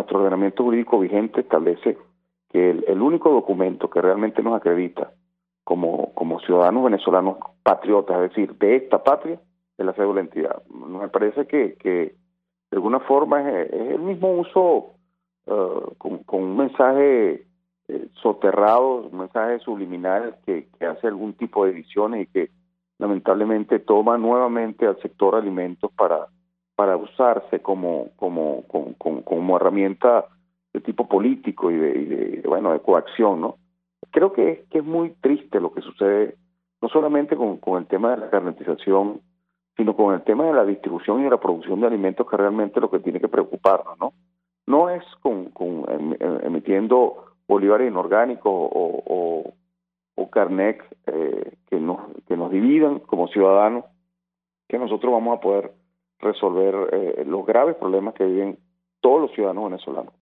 nuestro ordenamiento jurídico vigente establece que el único documento que realmente nos acredita como ciudadanos venezolanos patriotas, es decir, de esta patria, es la cédula de identidad. Me parece que de alguna forma es el mismo uso con un mensaje soterrado, un mensaje subliminal que hace algún tipo de ediciones y que lamentablemente toma nuevamente al sector alimentos para usarse como herramienta de tipo político y de coacción, ¿no? Creo que es muy triste lo que sucede, no solamente con el tema de la carnetización, sino con el tema de la distribución y de la producción de alimentos, que realmente lo que tiene que preocuparnos, ¿no? No es emitiendo bolívares inorgánicos o carnet que nos dividan como ciudadanos, que nosotros vamos a poder resolver los graves problemas que viven todos los ciudadanos venezolanos.